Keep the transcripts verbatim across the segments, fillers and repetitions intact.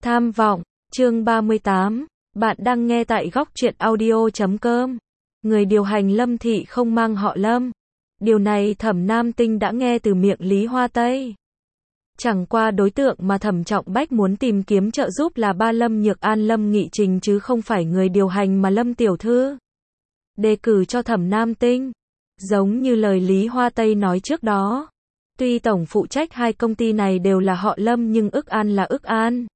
Tham vọng, chương ba mươi tám, bạn đang nghe tại góc truyện audio chấm com. Người điều hành Lâm Thị không mang họ Lâm. Điều này Thẩm Nam Tinh đã nghe từ miệng Lý Hoa Tây. Chẳng qua đối tượng mà Thẩm Trọng Bách muốn tìm kiếm trợ giúp là ba Lâm Nhược An Lâm Nghị Trình chứ không phải người điều hành mà Lâm Tiểu Thư đề cử cho Thẩm Nam Tinh. Giống như lời Lý Hoa Tây nói trước đó. Tuy tổng phụ trách hai công ty này đều là họ Lâm nhưng ức An là ức An.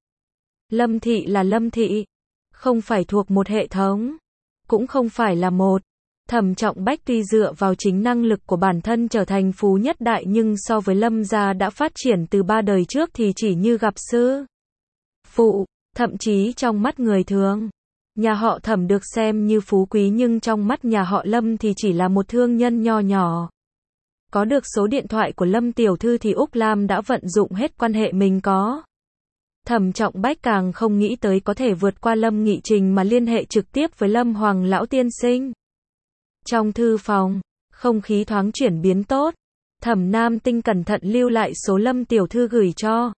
Lâm Thị là Lâm Thị. Không phải thuộc một hệ thống. Cũng không phải là một. Thẩm Trọng Bách tuy dựa vào chính năng lực của bản thân trở thành phú nhất đại nhưng so với Lâm gia đã phát triển từ ba đời trước thì chỉ như gặp sư phụ, thậm chí trong mắt người thường. Nhà họ Thẩm được xem như phú quý nhưng trong mắt nhà họ Lâm thì chỉ là một thương nhân nho nhỏ. Có được số điện thoại của Lâm Tiểu Thư thì Úc Lam đã vận dụng hết quan hệ mình có. Thẩm Trọng Bách càng không nghĩ tới có thể vượt qua Lâm Nghị Trình mà liên hệ trực tiếp với Lâm Hoàng Lão Tiên Sinh. Trong thư phòng, không khí thoáng chuyển biến tốt. Thẩm Nam Tinh cẩn thận lưu lại số Lâm Tiểu Thư gửi cho.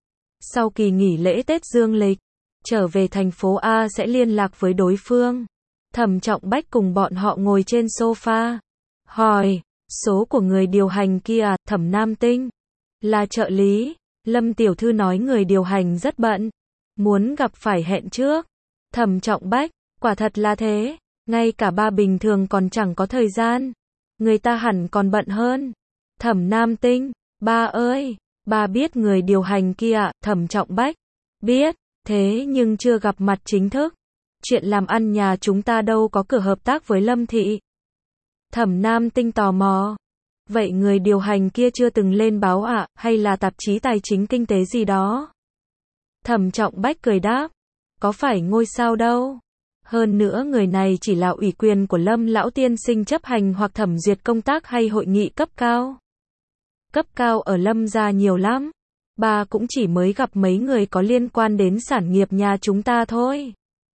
Sau kỳ nghỉ lễ Tết Dương lịch, trở về thành phố A sẽ liên lạc với đối phương. Thẩm Trọng Bách cùng bọn họ ngồi trên sofa. Hỏi, số của người điều hành kia à? Thẩm Nam Tinh là trợ lý. Lâm Tiểu Thư nói người điều hành rất bận. Muốn gặp phải hẹn trước. Thẩm Trọng Bách, quả thật là thế. Ngay cả ba bình thường còn chẳng có thời gian. Người ta hẳn còn bận hơn. Thẩm Nam Tinh, ba ơi, ba biết người điều hành kia ạ? Thẩm Trọng Bách, biết, thế nhưng chưa gặp mặt chính thức. Chuyện làm ăn nhà chúng ta đâu có cửa hợp tác với Lâm Thị. Thẩm Nam Tinh tò mò. Vậy người điều hành kia chưa từng lên báo ạ, à, hay là tạp chí tài chính kinh tế gì đó? Thẩm Trọng Bách cười đáp. Có phải ngôi sao đâu. Hơn nữa người này chỉ là ủy quyền của Lâm Lão Tiên Sinh chấp hành hoặc thẩm duyệt công tác hay hội nghị cấp cao. Cấp cao ở Lâm gia nhiều lắm. Bà cũng chỉ mới gặp mấy người có liên quan đến sản nghiệp nhà chúng ta thôi.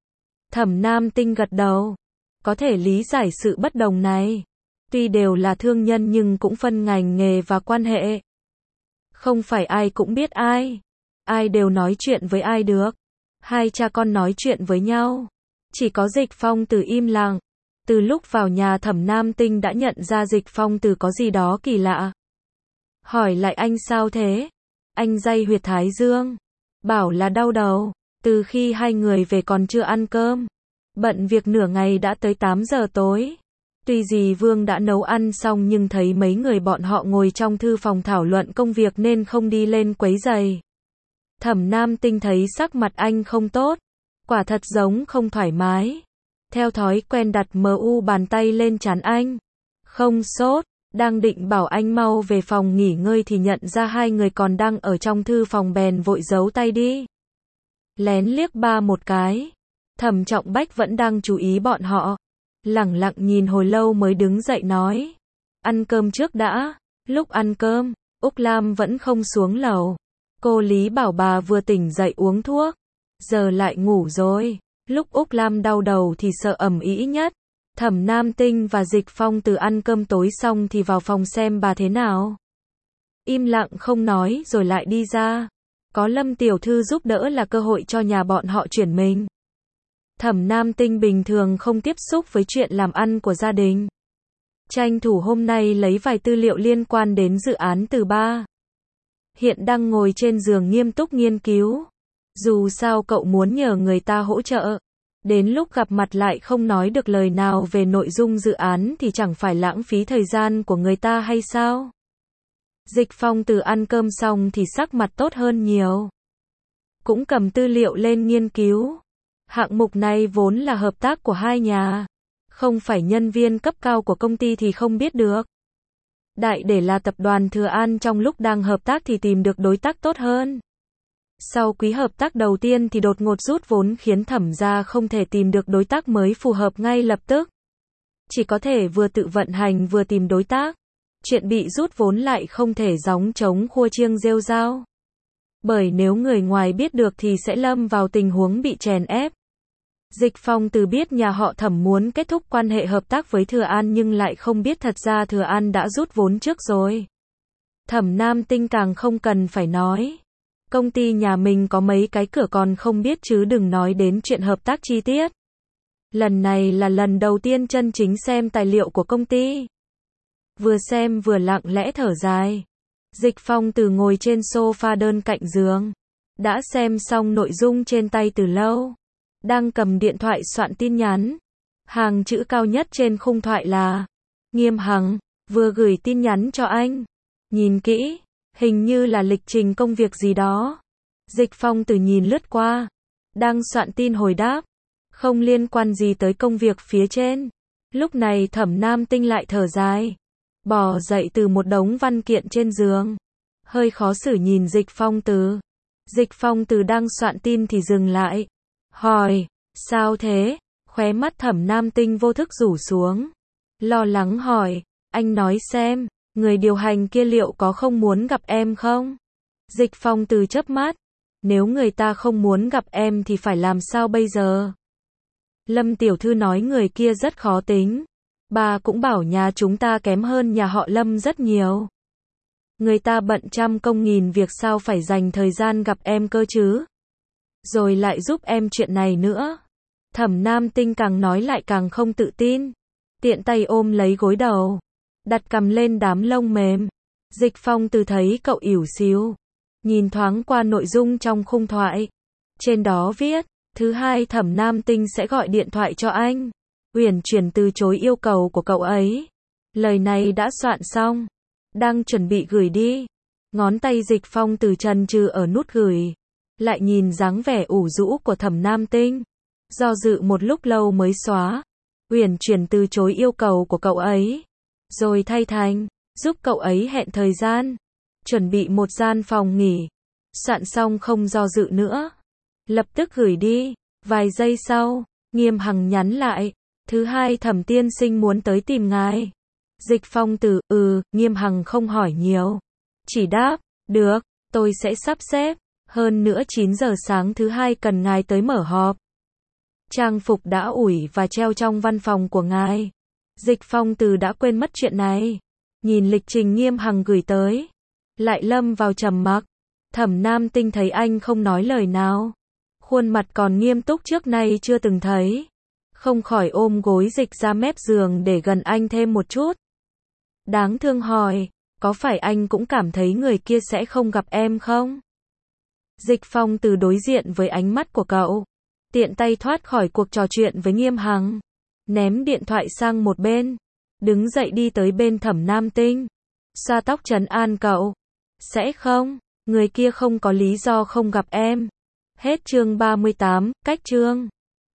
Thẩm Nam Tinh gật đầu. Có thể lý giải sự bất đồng này. Tuy đều là thương nhân nhưng cũng phân ngành nghề và quan hệ. Không phải ai cũng biết ai. Ai đều nói chuyện với ai được. Hai cha con nói chuyện với nhau. Chỉ có Dịch Phong Từ im lặng. Từ lúc vào nhà Thẩm Nam Tinh đã nhận ra Dịch Phong Từ có gì đó kỳ lạ. Hỏi lại anh sao thế? Anh day huyệt thái dương. Bảo là đau đầu. Từ khi hai người về còn chưa ăn cơm. Bận việc nửa ngày đã tới tám giờ tối. Tuy dì Vương đã nấu ăn xong nhưng thấy mấy người bọn họ ngồi trong thư phòng thảo luận công việc nên không đi lên quấy rầy. Thẩm Nam Tinh thấy sắc mặt anh không tốt. Quả thật giống không thoải mái. Theo thói quen đặt mờ u bàn tay lên trán anh. Không sốt. Đang định bảo anh mau về phòng nghỉ ngơi thì nhận ra hai người còn đang ở trong thư phòng bèn vội giấu tay đi. Lén liếc ba một cái. Thẩm Trọng Bách vẫn đang chú ý bọn họ. Lẳng lặng nhìn hồi lâu mới đứng dậy nói. Ăn cơm trước đã. Lúc ăn cơm, Úc Lam vẫn không xuống lầu. Cô Lý bảo bà vừa tỉnh dậy uống thuốc. Giờ lại ngủ rồi. Lúc Úc Lam đau đầu thì sợ ầm ĩ nhất. Thẩm Nam Tinh và Dịch Phong Từ ăn cơm tối xong thì vào phòng xem bà thế nào. Im lặng không nói rồi lại đi ra. Có Lâm Tiểu Thư giúp đỡ là cơ hội cho nhà bọn họ chuyển mình. Thẩm Nam Tinh bình thường không tiếp xúc với chuyện làm ăn của gia đình. Tranh thủ hôm nay lấy vài tư liệu liên quan đến dự án Từ Ba. Hiện đang ngồi trên giường nghiêm túc nghiên cứu. Dù sao cậu muốn nhờ người ta hỗ trợ. Đến lúc gặp mặt lại không nói được lời nào về nội dung dự án thì chẳng phải lãng phí thời gian của người ta hay sao? Dịch Phong Từ ăn cơm xong thì sắc mặt tốt hơn nhiều. Cũng cầm tư liệu lên nghiên cứu. Hạng mục này vốn là hợp tác của hai nhà. Không phải nhân viên cấp cao của công ty thì không biết được. Đại để là tập đoàn Thừa An trong lúc đang hợp tác thì tìm được đối tác tốt hơn. Sau quý hợp tác đầu tiên thì đột ngột rút vốn khiến Thẩm gia không thể tìm được đối tác mới phù hợp ngay lập tức. Chỉ có thể vừa tự vận hành vừa tìm đối tác. Chuyện bị rút vốn lại không thể gióng trống khua chiêng rêu rao. Bởi nếu người ngoài biết được thì sẽ lâm vào tình huống bị chèn ép. Dịch Phong Từ biết nhà họ Thẩm muốn kết thúc quan hệ hợp tác với Thừa An nhưng lại không biết thật ra Thừa An đã rút vốn trước rồi. Thẩm Nam Tinh càng không cần phải nói. Công ty nhà mình có mấy cái cửa còn không biết chứ đừng nói đến chuyện hợp tác chi tiết. Lần này là lần đầu tiên chân chính xem tài liệu của công ty. Vừa xem vừa lặng lẽ thở dài. Dịch Phong từ ngồi trên sofa đơn cạnh giường. Đã xem xong nội dung trên tay từ lâu. Đang cầm điện thoại soạn tin nhắn. Hàng chữ cao nhất trên khung thoại là Nghiêm Hằng, vừa gửi tin nhắn cho anh. Nhìn kỹ, hình như là lịch trình công việc gì đó. Dịch Phong từ nhìn lướt qua. Đang soạn tin hồi đáp. Không liên quan gì tới công việc phía trên. Lúc này Thẩm Nam Tinh lại thở dài. Bò dậy từ một đống văn kiện trên giường. Hơi khó xử nhìn Dịch Phong Từ. Dịch Phong Từ đang soạn tin thì dừng lại. Hỏi, sao thế? Khóe mắt Thẩm Nam Tinh vô thức rủ xuống. Lo lắng hỏi, anh nói xem, người điều hành kia liệu có không muốn gặp em không? Dịch Phong Từ chớp mắt. Nếu người ta không muốn gặp em thì phải làm sao bây giờ? Lâm tiểu thư nói người kia rất khó tính. Bà cũng bảo nhà chúng ta kém hơn nhà họ Lâm rất nhiều. Người ta bận trăm công nghìn việc sao phải dành thời gian gặp em cơ chứ? Rồi lại giúp em chuyện này nữa. Thẩm Nam Tinh càng nói lại càng không tự tin. Tiện tay ôm lấy gối đầu. Đặt cằm lên đám lông mềm. Dịch Phong Từ thấy cậu ỉu xìu. Nhìn thoáng qua nội dung trong khung thoại. Trên đó viết, thứ hai Thẩm Nam Tinh sẽ gọi điện thoại cho anh. Uyển chuyển từ chối yêu cầu của cậu ấy. Lời này đã soạn xong. Đang chuẩn bị gửi đi. Ngón tay Dịch Phong Từ chần chừ ở nút gửi. Lại nhìn dáng vẻ ủ rũ của Thẩm Nam Tinh. Do dự một lúc lâu mới xóa. Uyển chuyển từ chối yêu cầu của cậu ấy. Rồi thay thành, giúp cậu ấy hẹn thời gian. Chuẩn bị một gian phòng nghỉ. Soạn xong không do dự nữa. Lập tức gửi đi. Vài giây sau, Nghiêm Hằng nhắn lại. Thứ hai Thẩm tiên sinh muốn tới tìm ngài. Dịch Phong Từ, ừ, Nghiêm Hằng không hỏi nhiều. Chỉ đáp, được, tôi sẽ sắp xếp. Hơn nữa chín giờ sáng thứ hai cần ngài tới mở họp. Trang phục đã ủi và treo trong văn phòng của ngài. Dịch Phong Từ đã quên mất chuyện này. Nhìn lịch trình Nghiêm Hằng gửi tới. Lại lâm vào trầm mặc. Thẩm Nam Tinh thấy anh không nói lời nào. Khuôn mặt còn nghiêm túc trước nay chưa từng thấy. Không khỏi ôm gối dịch ra mép giường để gần anh thêm một chút. Đáng thương hỏi, có phải anh cũng cảm thấy người kia sẽ không gặp em không? Dịch Phong Từ đối diện với ánh mắt của cậu. Tiện tay thoát khỏi cuộc trò chuyện với Nghiêm Hằng. Ném điện thoại sang một bên. Đứng dậy đi tới bên Thẩm Nam Tinh. Xoa tóc trấn an cậu. Sẽ không, người kia không có lý do không gặp em. Hết chương ba mươi tám, cách chương.